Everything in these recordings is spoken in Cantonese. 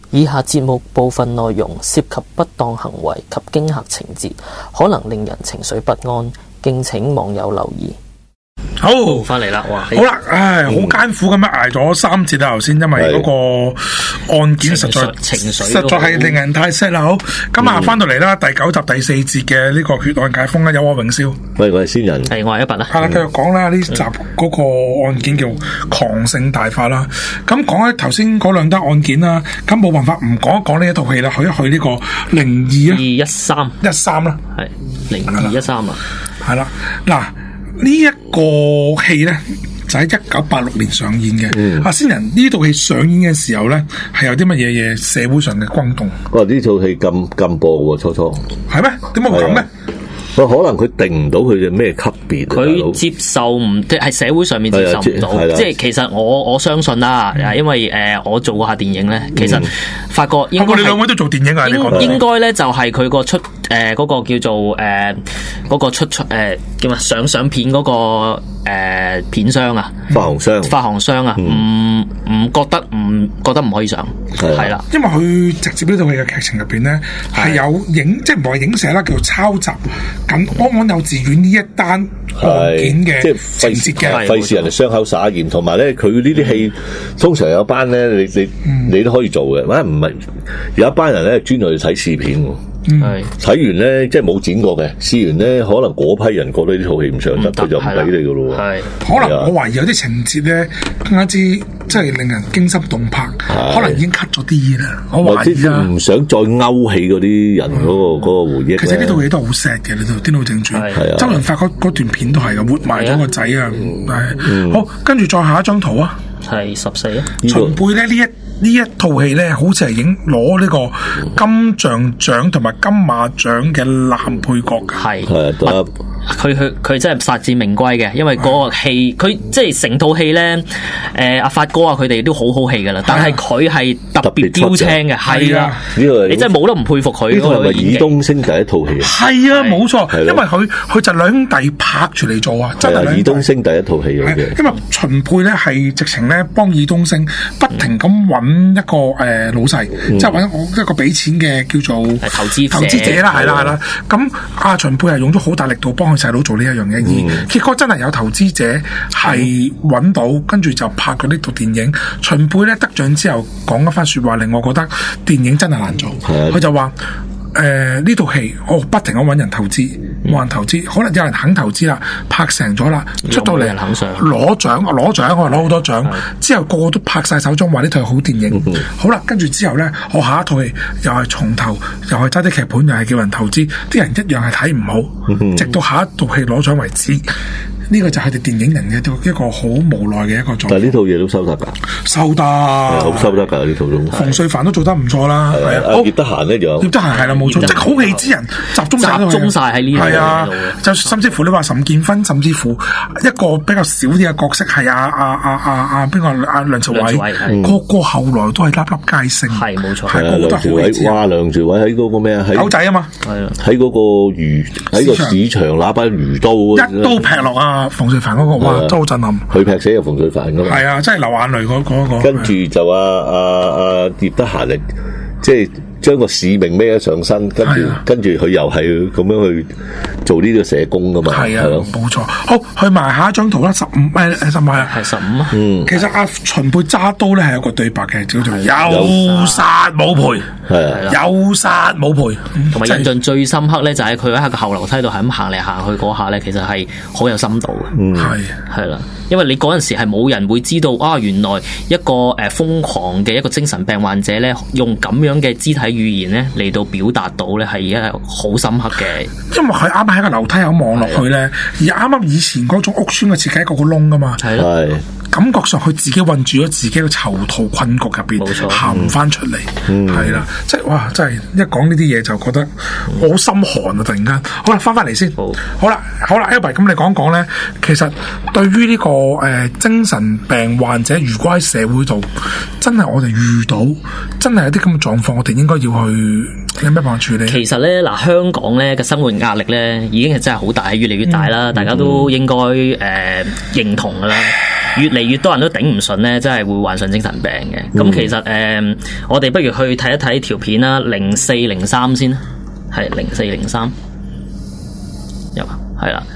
以下節目部分內容涉及不當行為及驚嚇情節，可能令人情緒不安，敬請網友留意。 好， 翻嚟啦！哇， 好啦，唉，好艱苦咁樣捱咗3節啦，頭先因為嗰個案件實在係令人太 sad 啦。好，今日翻到嚟啦，第9集第4節嘅呢個血案解封啦，有我榮少， 喂，我係先人， 係我係一拔啦。 係啦，繼續講啦，呢集嗰個案件叫狂性大發啦。咁講起頭先嗰兩單案件啦，咁冇辦法唔講一講呢一套戲啦，去一去呢個02啊，13啦， 係0213啊， 係啦，嗱。呢一個戲咧就喺1986年上演嘅。阿先人呢套戲上演嘅時候咧，係有啲乜嘢社會上嘅轟動？ 哇！呢套戲禁播喎，初係咩？點解會咁咧？ 可能佢定唔到佢嘅咩級別， 佢接受唔即係社會上面接受唔到。即係其實我相信啦，因為我做過下電影咧，其實發覺應該你兩位都做電影啊？ 應該咧就係佢個出嗰個叫做嗰個出叫咩上片嗰個片商啊，發行商啊，唔覺得唔可以上，係啦， 因為佢直接呢套戲嘅劇情入邊咧係有影，即係唔係影射啦，叫做抄襲咁安安幼稚園呢一單案件嘅情節嘅， 費事人哋傷口灑鹽，同埋咧佢呢啲戲通常有一班咧，你都可以做嘅，或者唔係有一班人咧專去睇試片喎。睇完咧，即係冇剪過嘅，試完咧，可能嗰批人覺得呢套戲唔上得，佢就唔俾你噶咯。 可能我懷疑有啲情節咧，更加之即係令人驚心動魄，可能已經 cut 咗啲嘢啦。我懷疑啊， 唔想再勾起嗰啲人嗰個回憶。 其實呢套戲都好 sad 嘅，呢套《癲佬正傳》。周潤發嗰段片都係嘅，活埋咗個仔啊。好，跟住再下一張圖啊， 係14啊。 秦沛咧呢一套戲咧，好似係已經攞呢個金像獎同埋金馬獎嘅男配角嘅。 係佢真係實至名歸嘅，因為嗰個戲佢即係成套戲咧，阿發哥啊佢哋都好戲噶啦，但係佢係特別標青嘅，係啊，你真係冇得唔佩服佢。 呢套係咪爾冬陞第一套戲？ 係啊，冇錯，因為佢就兩兄弟拍住嚟做啊，真係爾冬陞第一套戲嚟嘅。 因為秦沛咧係直情咧幫爾冬陞不停咁揾一個老細，即係揾我一個俾錢嘅叫做投資者啦，係啦。咁阿秦沛係用咗好大力度幫佢細佬做呢一樣嘢，而結果真係有投資者係揾到，跟住就拍過呢套電影。秦沛咧得獎之後講一番說話，令我覺得電影真係難做。佢就話呢套戲我不停咁揾人投資，冇人投資，可能有人肯投資啦，拍成咗啦，出到嚟攞獎，我攞好多獎，之後個個都拍晒手掌話呢套係好電影。好啦，跟住之後咧，我下一套戲又係從頭，又係揸啲劇本，又係叫人投資，啲人一樣係睇唔好，直到下一套戲攞獎為止。呢個就係哋電影人嘅一個好無奈嘅一個狀態。 但係呢套嘢都收得㗎， 收得好收得㗎呢套都。 馮淬帆都做得唔錯啦，係啊。 葉德嫻咧就葉德嫻係啦，冇錯，即係好戲之人集中晒喺呢度。係啊，就甚至乎你話岑建勳，甚至乎一個比較少啲嘅角色係邊個梁朝偉，個後來都係粒粒皆星。係冇錯，係梁朝偉。哇，梁朝偉喺嗰個咩啊？ 狗仔啊嘛， 喺嗰個喺個市場攞把魚刀， 一刀劈落啊！馮淬帆嗰個哇，都好震撼。 佢劈死個馮淬帆噶嘛？ 係啊，真係流眼淚嗰個。 跟住就葉德嫻嚟，即係將個使命孭咗上身，跟住佢又係咁樣去做呢個社工噶嘛。係啊， 冇錯。好，去埋下一張圖啦，15係 15啊。 其實阿秦沛揸刀咧係有個對白嘅，叫做有殺冇賠。有殺冇賠。 同埋印象最深刻咧，就係佢喺個後樓梯度係咁行嚟行去嗰下咧，其實係好有深度嘅。係啦，因為你嗰陣時係冇人會知道啊，原來一個瘋狂嘅一個精神病患者咧，用咁樣嘅肢體語言咧嚟到表達到咧係一個好深刻嘅。 因為佢啱啱喺個樓梯口望落去咧，而啱啱以前嗰種屋村嘅設計一個窿噶嘛。係。感覺上佢自己困住咗自己嘅囚徒困局入邊，行唔翻出嚟，係啦，即係哇，真係一講呢啲嘢就覺得我好心寒啊！突然間，好啦，翻嚟先，好啦，Albert，咁你講講咧，其實對於呢個精神病患者，如果喺社會度真係我哋遇到，真係有啲咁嘅狀況，我哋應該要去有咩辦法處理？ 其實咧，香港咧嘅生活壓力咧，已經係真係好大，越嚟越大啦，大家都應該認同噶啦。 越嚟越多人都頂唔順咧，真係會患上精神病嘅。咁其實我哋不如去睇一睇條片啦，0403先啦，係0403，有啊，係啦。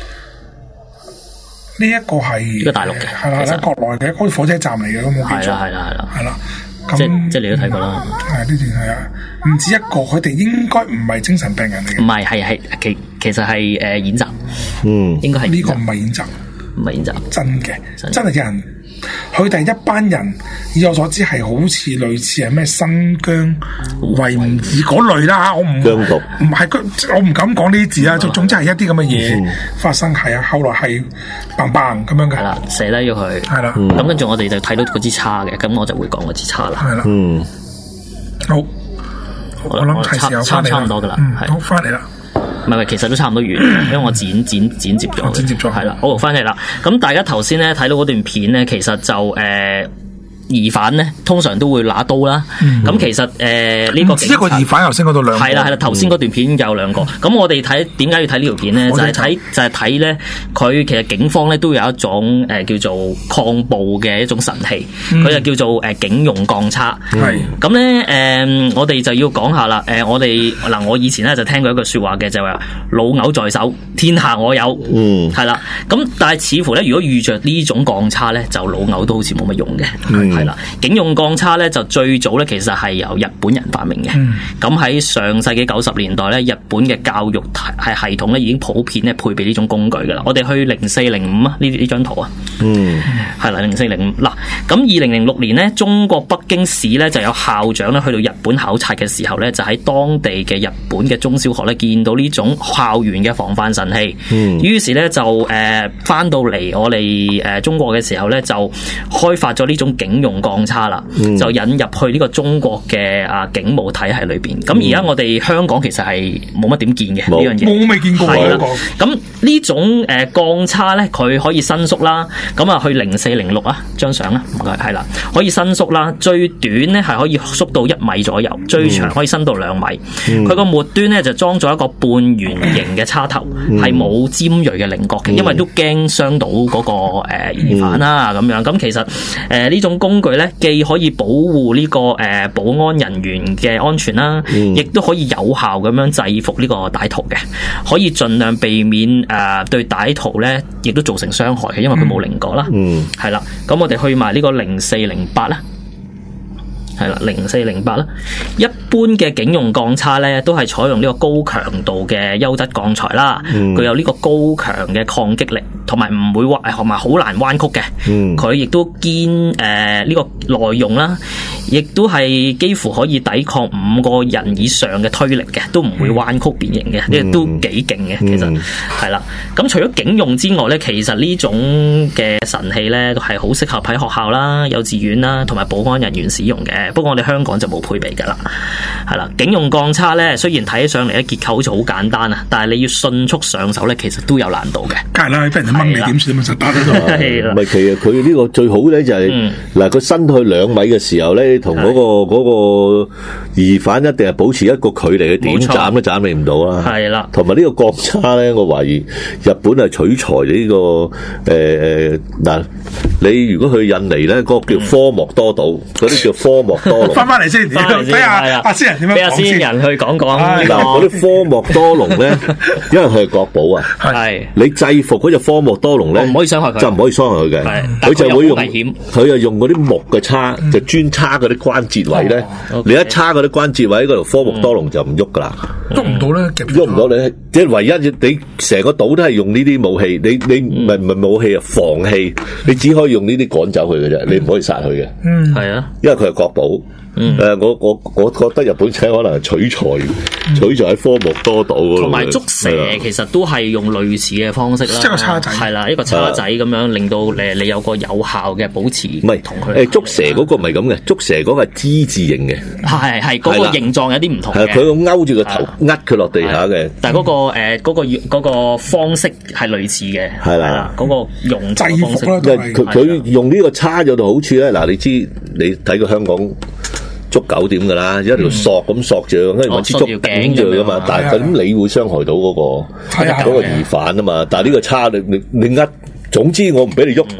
呢一個係呢個大陸嘅， 係啦，喺國內嘅，好似火車站嚟嘅，都冇記錯。係啦。 即係你都睇過啦。 係呢段係啊，唔止一個，佢哋應該唔係精神病人嚟嘅。 唔係，係其實係演習。應該係呢個唔係演習， 唔係演習， 真嘅，真係有人。佢哋一班人，以我所知係好似類似係咩新疆維吾爾嗰類啦，我唔係我唔敢講呢啲字啦。總之係一啲咁嘅嘢發生，係啊，後來係砰砰咁樣嘅。 係啦，射低咗佢。係啦，咁跟住我哋就睇到嗰支叉嘅，咁我就會講嗰支叉啦。 係啦，好，我諗係時候差唔多噶啦。 好，翻嚟啦。 唔係，其實都差唔多完，因為我剪接咗，係啦，好，翻嚟啦。咁大家頭先咧睇到嗰段片咧，其實就疑犯咧通常都會拿刀啦。咁其實呢個一個疑犯頭先嗰度兩個， 係啦，頭先嗰段片有兩個。咁我哋睇點解要睇呢條片咧？就係睇咧，佢其實警方咧都有一種叫做抗暴嘅一種神器，佢就叫做警用鋼叉。係咁咧我哋就要講下啦。我以前咧就聽過一句説話嘅，就係話老牛在手，天下我有。係啦。咁但係似乎咧，如果遇着呢種鋼叉咧，就老牛都好似冇乜用嘅。係啦，警用鋼叉咧就最早咧其實係由日本人發明嘅。咁喺上世紀90年代咧，日本嘅教育系統咧已經普遍咧配備呢種工具噶啦。我哋去0405啊，呢張圖啊，係啦0405嗱。咁2006年咧，中國北京市咧就有校長咧去到日本考察嘅時候咧，就喺當地嘅日本嘅中小學咧見到呢種校園嘅防範神器。於是咧就翻到嚟我哋中國嘅時候咧，就開發咗呢種警用鋼叉啦，就引入去呢個中國嘅警務體系裏邊。咁而家我哋香港其實係冇乜點見嘅呢樣嘢， 我未見過。係啦， 咁呢種鋼叉咧，佢可以伸縮啦。咁啊，去0406啊，張相啦，唔該，係啦，可以伸縮啦。最短咧係可以縮到1米左右，最長可以伸到2米。佢個末端咧就裝咗一個半圓形嘅叉頭，係冇尖鋭嘅稜角嘅，因為都驚傷到嗰個疑犯啦咁樣。咁其實呢種工具咧，既可以保護呢個保安人員嘅安全啦，亦都可以有效咁樣制服呢個歹徒嘅，可以盡量避免對歹徒咧，亦都造成傷害嘅，因為佢冇稜角啦。係啦，咁我哋去埋呢個0408啦。係啦，0408啦。一般嘅警用鋼叉咧，都係採用呢個高強度嘅優質鋼材啦，具有呢個高強嘅抗擊力，同埋唔會同埋好難彎曲嘅。佢亦都堅呢個耐用啦，亦都係幾乎可以抵抗5個人以上嘅推力嘅，都唔會彎曲變形嘅，呢都幾勁嘅。其實係啦。咁除咗警用之外咧，其實呢種嘅神器咧，都係好適合喺學校啦、幼稚園啦，同埋保安人員使用嘅。不過我哋香港就冇配備噶啦，係啦。警用鋼叉咧，雖然睇起上嚟咧結構好似好簡單啊，但係你要迅速上手咧，其實都有難度嘅。 梗係啦，俾人掹你點算？實打得到。 唔係，其實佢呢個最好咧就係嗱，佢伸去2米嘅時候咧，同嗰個疑犯一定係保持一個距離嘅，點斬都斬你唔到啦。係啦，同埋呢個鋼叉咧，我懷疑日本係取材呢個嗱，你如果去印尼咧，嗰個叫科莫多島，嗰啲叫科莫多龍。 翻嚟先，睇下阿先人點樣講先。 俾阿先人去講講。 嗱，嗰啲科莫多龍咧，因為佢係國寶啊。係你制服嗰隻科莫多龍咧， 唔可以傷害佢， 就唔可以傷害佢嘅。佢就會用佢就用嗰啲木嘅叉，就專叉嗰啲關節位咧。你一叉嗰啲關節位，嗰條科莫多龍就唔喐噶啦， 喐唔到咧， 喐唔到你。即係唯一你成個島都係用呢啲武器，你唔係武器啊，防器，你只可以用呢啲趕走佢嘅啫，你唔可以殺佢嘅。 係啊， 因為佢係國寶。我覺得日本仔可能係取材喺科莫多島嗰度， 同埋捉蛇其實都係用類似嘅方式啦， 即係個叉仔， 係啦，一個叉仔咁樣令到你有個有效嘅保持， 唔係同佢捉蛇嗰個唔係咁嘅，捉蛇嗰個係之字形嘅， 係嗰個形狀有啲唔同嘅， 佢勾住個頭，佢落地下嘅， 但係嗰個方式係類似嘅，係啦，嗰個用制服啦， 佢用呢個叉有度好處咧，嗱，你知你睇過香港捉狗點噶啦，一條索咁索住，跟住揾支竹頂住噶嘛。但係咁你會傷害到嗰個疑犯啊嘛。但係呢個叉你總之我唔俾你喐，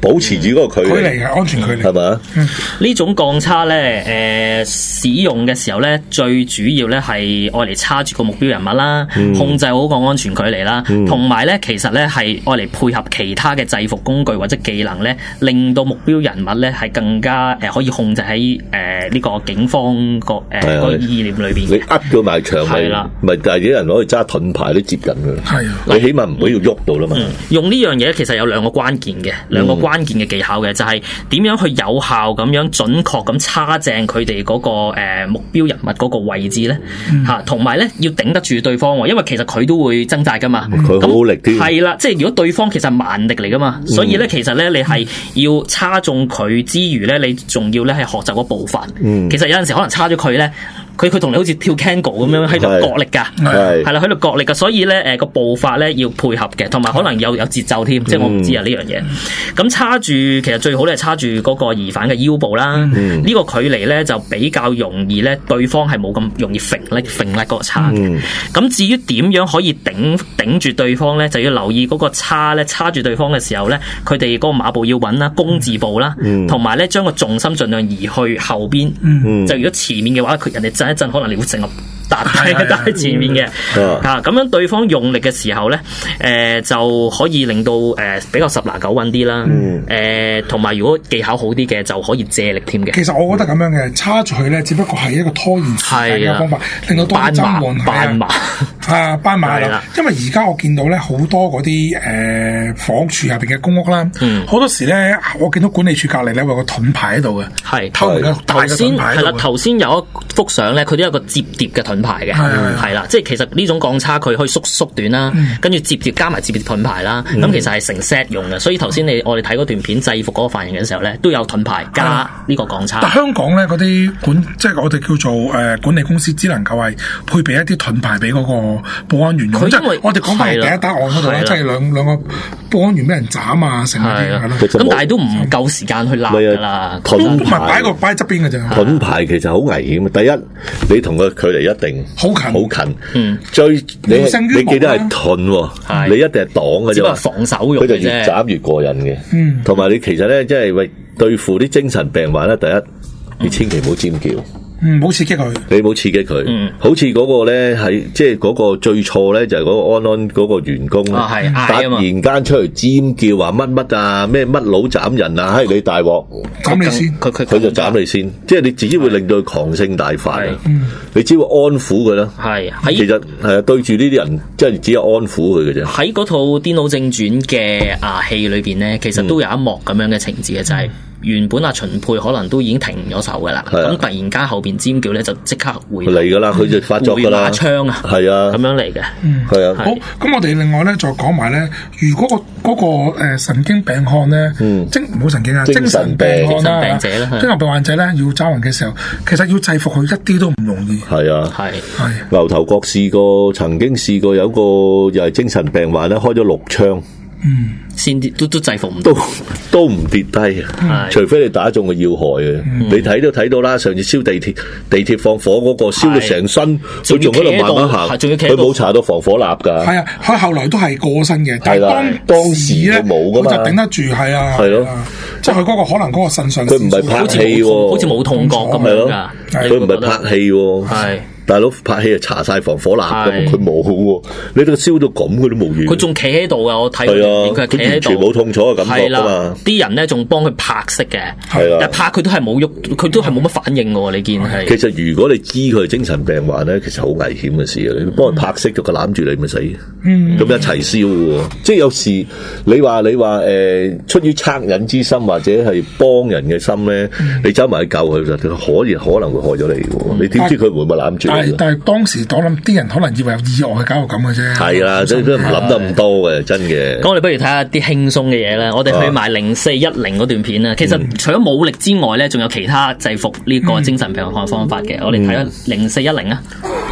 保持住嗰個距離嘅安全距離， 係嘛？ 呢種鋼叉咧，使用嘅時候咧，最主要咧係愛嚟叉住個目標人物啦，控制好個安全距離啦，同埋咧其實咧係愛嚟配合其他嘅制服工具或者技能咧，令到目標人物咧係更加可以控制喺呢個警方個意念裏邊。 你呃咗埋牆咪但係啲人攞去揸盾牌都接近㗎。係啊，你起碼唔會要喐到啦嘛。 用呢樣嘢其實有兩個關鍵嘅技巧嘅，就係點樣去有效咁樣準確咁叉正佢哋嗰個目標人物嗰個位置咧嚇，同埋咧要頂得住對方喎，因為其實佢都會掙扎噶嘛。 佢好力啲。 係啦，即係如果對方其實係蠻力嚟噶嘛，所以咧其實咧你係要叉中佢之餘咧，你仲要咧係學習個步伐。其實有陣時可能叉咗佢咧。佢同你好似跳 Tango 咁樣喺度角力㗎，係啦喺度角力㗎，所以咧個步伐咧要配合嘅，同埋可能有節奏添，即係我唔知啊呢樣嘢。咁叉住其實最好咧係叉住嗰個疑犯嘅腰部啦，呢個距離咧就比較容易咧，對方係冇咁容易揈甩嗰個叉嘅。咁至於點樣可以頂住對方咧，就要留意嗰個叉咧叉住對方嘅時候咧，佢哋嗰個馬步要穩啦，弓字步啦，同埋咧將個重心盡量移去後邊。就如果前面嘅話，人哋一陣可能你會成個搭喺前面嘅，咁樣對方用力嘅時候咧，就可以令到比較十拿九穩啲啦。同埋如果技巧好啲嘅，就可以借力添嘅。 其實我覺得咁樣嘅叉住佢咧，只不過係一個拖延時間嘅方法，令到多啲爭換斑馬啦。因為而家我見到咧好多嗰啲房屋處入邊嘅公屋啦，好多時咧我見到管理處隔離咧有個盾牌喺度嘅，係透明嘅大嘅盾牌。係啦，頭先有一幅相咧，佢都有個摺疊嘅盾牌嘅，係啦，即係其實呢種鋼叉佢可以縮短啦，跟住摺加埋摺疊盾牌啦，咁其實係成 set 用嘅。所以頭先我哋睇嗰段片制服嗰個犯人嘅時候咧，都有盾牌加呢個鋼叉。但香港咧嗰啲即係我哋叫做管理公司，只能夠係配備一啲盾牌俾嗰個保安員用。即係我哋講翻第一單案嗰度咧，即係兩個保安員俾人斬啊，成嗰啲係咯。 咁但係都唔夠時間去鬧㗎啦。 盾牌擺喺側邊嘅啫。 盾牌其實好危險。第一，你同佢距離一定好近，最你記得係盾喎，你一定係擋嘅啫。只不過防守用嘅啫。佢就越斬越過癮嘅。同埋你其實咧，即係為對付啲精神病患咧，第一你千祈唔好尖叫。 唔好刺激佢， 你唔好刺激佢。好似嗰個咧係即係嗰個最錯咧，就係嗰個安嗰個員工，突然間出嚟尖叫話乜啊咩乜佬斬人啊，你大鑊斬你先， 佢就斬你先，即係你自己會令到佢狂性大發。你只會安撫佢啦。其實係對住呢啲人，即係只有安撫佢嘅啫。 喺嗰套《癲佬正傳》嘅戲裏邊咧，其實都有一幕咁樣嘅情節嘅，就係原本阿秦沛可能都已經停咗手噶啦，咁突然間後邊尖叫咧就即刻回嚟噶啦，佢就發作噶啦， 回馬槍啊，係啊，咁樣嚟嘅， 係啊。 好，咁我哋另外咧再講埋咧，如果嗰個神經病漢咧，唔好神經啊，精神病患者啦，精神病患者咧要揸人嘅時候，其實要制服佢一啲都唔容易。 係啊，係牛頭角曾經試過有個又係精神病患咧，開咗6槍。 先都制服唔到， 都唔跌低，除非你打中個要害嘅。你睇到啦，上次燒地鐵放火嗰個燒到成身，佢仲喺度慢慢行，佢冇搽到防火蠟㗎。 係啊，佢後來都係過身嘅，但係當時咧冇㗎嘛，佢就頂得住，係啊，係咯，即係佢嗰個可能嗰個腎上腺， 佢唔係拍戲喎， 好似冇痛覺咁樣㗎， 佢唔係拍戲喎，係。大佬拍戲就搽晒防火蠟㗎，佢冇喎。你都燒到咁，佢都冇嘢。佢仲企喺度㗎，我睇到佢企喺度， 完全冇痛楚嘅感覺㗎嘛。 啲人咧仲幫佢拍息嘅，但拍佢都係冇喐，佢都係冇乜反應㗎喎。你見係。 其實如果你知佢係精神病患咧，其實好危險嘅事啊！你幫佢拍息咗，佢攬住你咪死，咁一齊燒喎。即係有時你話出於惻隱之心或者係幫人嘅心咧，你走埋去救佢就可能會害咗你喎。你點知佢會唔會攬住？ 但係當時我諗啲人可能以為有意外搞到咁嘅啫。 係啦，都唔諗得咁多嘅，真嘅。 咁我哋不如睇下啲輕鬆嘅嘢啦。我哋去埋0410嗰段片啦。其實除咗武力之外咧，仲有其他制服呢個精神病患方法嘅。我哋睇下0410啊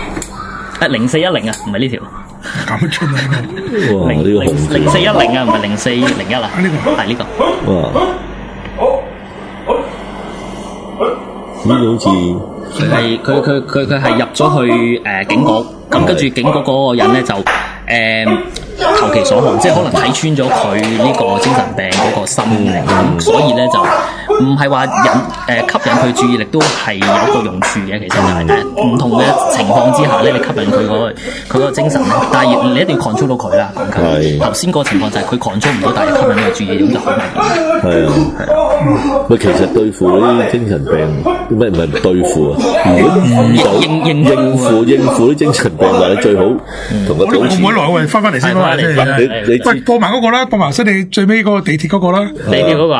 ，0410啊，唔係呢條。 咁出嚟㗎？哇！呢個 0410啊，唔係0401啊。呢個係呢個。哇！ 呢個好似〜 佢係入咗去警局，咁跟住警局嗰個人咧就投其所好，即係可能睇穿咗佢呢個精神病嗰個心理，所以咧就唔係話吸引佢注意力都係有個用處嘅。其實就係唔同嘅情況之下咧，你吸引佢個精神咧，但係你一定要 control 到佢啦。頭先個情況就係佢 control 唔到，但係吸引佢注意力咁就好明顯。係啊， 喂，其實對付呢啲精神病，咩唔係對付啊？如果遇到應付啲精神病患，最好同佢保持。 我來喂，翻嚟先啦。你喂播埋嗰個啦，播埋先你最尾嗰個地鐵嗰個啦。 地鐵嗰個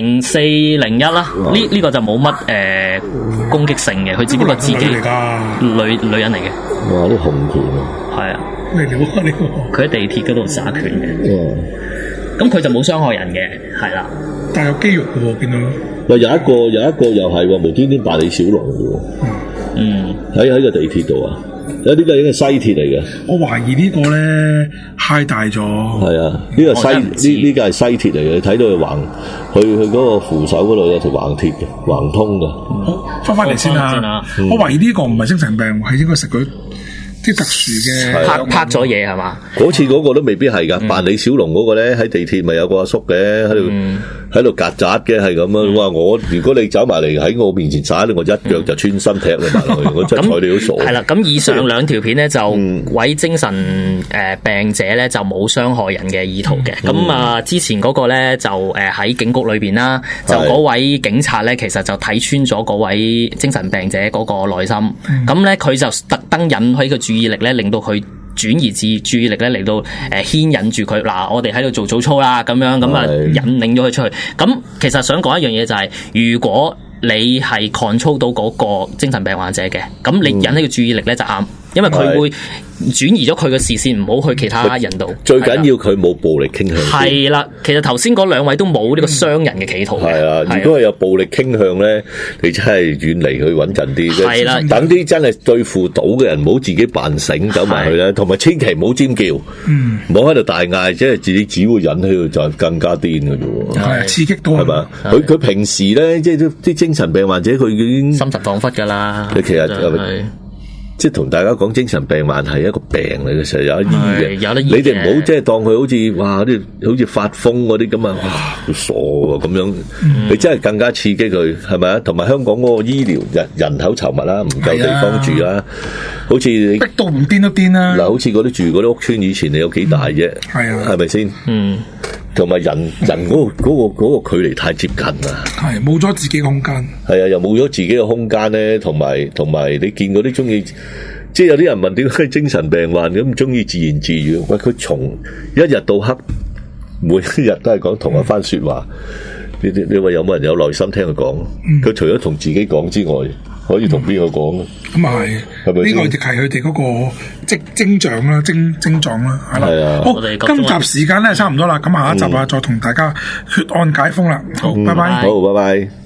0401啦，呢個就冇乜攻擊性嘅，佢只不過自己女人嚟嘅。 哇！啲紅拳啊， 係啊， 咩料啊呢個？ 佢喺地鐵嗰度耍拳嘅。咁佢就冇傷害人嘅，係啦。 但係有肌肉嘅喎，見到。 喂，有一個又係喎，無端端扮李小龍嘅喎。喺個地鐵度啊！有啲應該係西鐵嚟嘅。 我懷疑呢個咧揩大咗。係啊，呢個呢個係西鐵嚟嘅，你睇到佢橫去嗰個扶手嗰度有條橫鐵嘅，橫通嘅。 好，翻嚟先啊！我懷疑呢個唔係精神病，係應該食佢啲特殊嘅拍咗嘢係嘛？ 嗰次嗰個都未必係㗎，扮李小龍嗰個咧喺地鐵咪有個阿叔嘅喺度曱甴嘅係咁啊！我話我如果你走埋嚟喺我面前耍咧，我一腳就穿身踢你埋落去，我真係睬你都傻。 係啦，咁以上兩條片咧就位精神病者咧就冇傷害人嘅意圖嘅。咁之前嗰個咧就喺警局裏邊啦，就嗰位警察咧其實就睇穿咗嗰位精神病者嗰個內心，咁咧佢就特登引起佢注意力咧，令到佢轉移注意力咧嚟到牽引住佢。嗱，我哋喺度做早操啦，咁樣咁啊引領咗佢出去。咁其實想講一樣嘢就係，如果你係 control 到嗰個精神病患者嘅，咁你引起佢注意力咧就啱，因為佢會轉移咗佢嘅視線，唔好去其他人度。 最緊要佢冇暴力傾向。 係啦，其實頭先嗰兩位都冇呢個傷人嘅企圖。 係啊，如果係有暴力傾向咧，你真係遠離佢穩陣啲。係啦，等啲真係對付到嘅人，唔好自己扮醒走埋去啦，同埋千祈唔好尖叫，唔好喺度大嗌，即係自己只會引起佢就更加癲嘅啫喎。 係刺激到係嘛？佢平時咧，即係啲精神病患者，佢已經心神恍惚㗎啦。 其實即係同大家講，精神病患係一個病嚟嘅，成日有得醫嘅。你哋唔好即係當佢好似哇啲好似發瘋嗰啲咁啊，好傻喎咁樣。你真係更加刺激佢，係咪啊？同埋香港嗰個醫療人口稠密啦，唔夠地方住啦，好似你逼到唔癲都癲啦。 嗱，好似嗰啲住嗰啲屋村，以前你有幾大啫？係啊，係咪先？同埋人嗰個距離太接近啦， 係冇咗自己嘅空間， 係啊，又冇咗自己嘅空間咧，同埋你見嗰啲中意，即係有啲人問點解精神病患咁中意自言自語？喂，佢從一日到黑，每一日都係講同一番說話，你話有冇人有耐心聽佢講？佢除咗同自己講之外，可以同邊個講？ 咁啊係，呢個亦係佢哋嗰個徵象啦，徵狀啦，係啦。好，今集時間咧差唔多啦，咁下一集啊，再同大家血案解封啦。好，拜拜。 好，拜拜。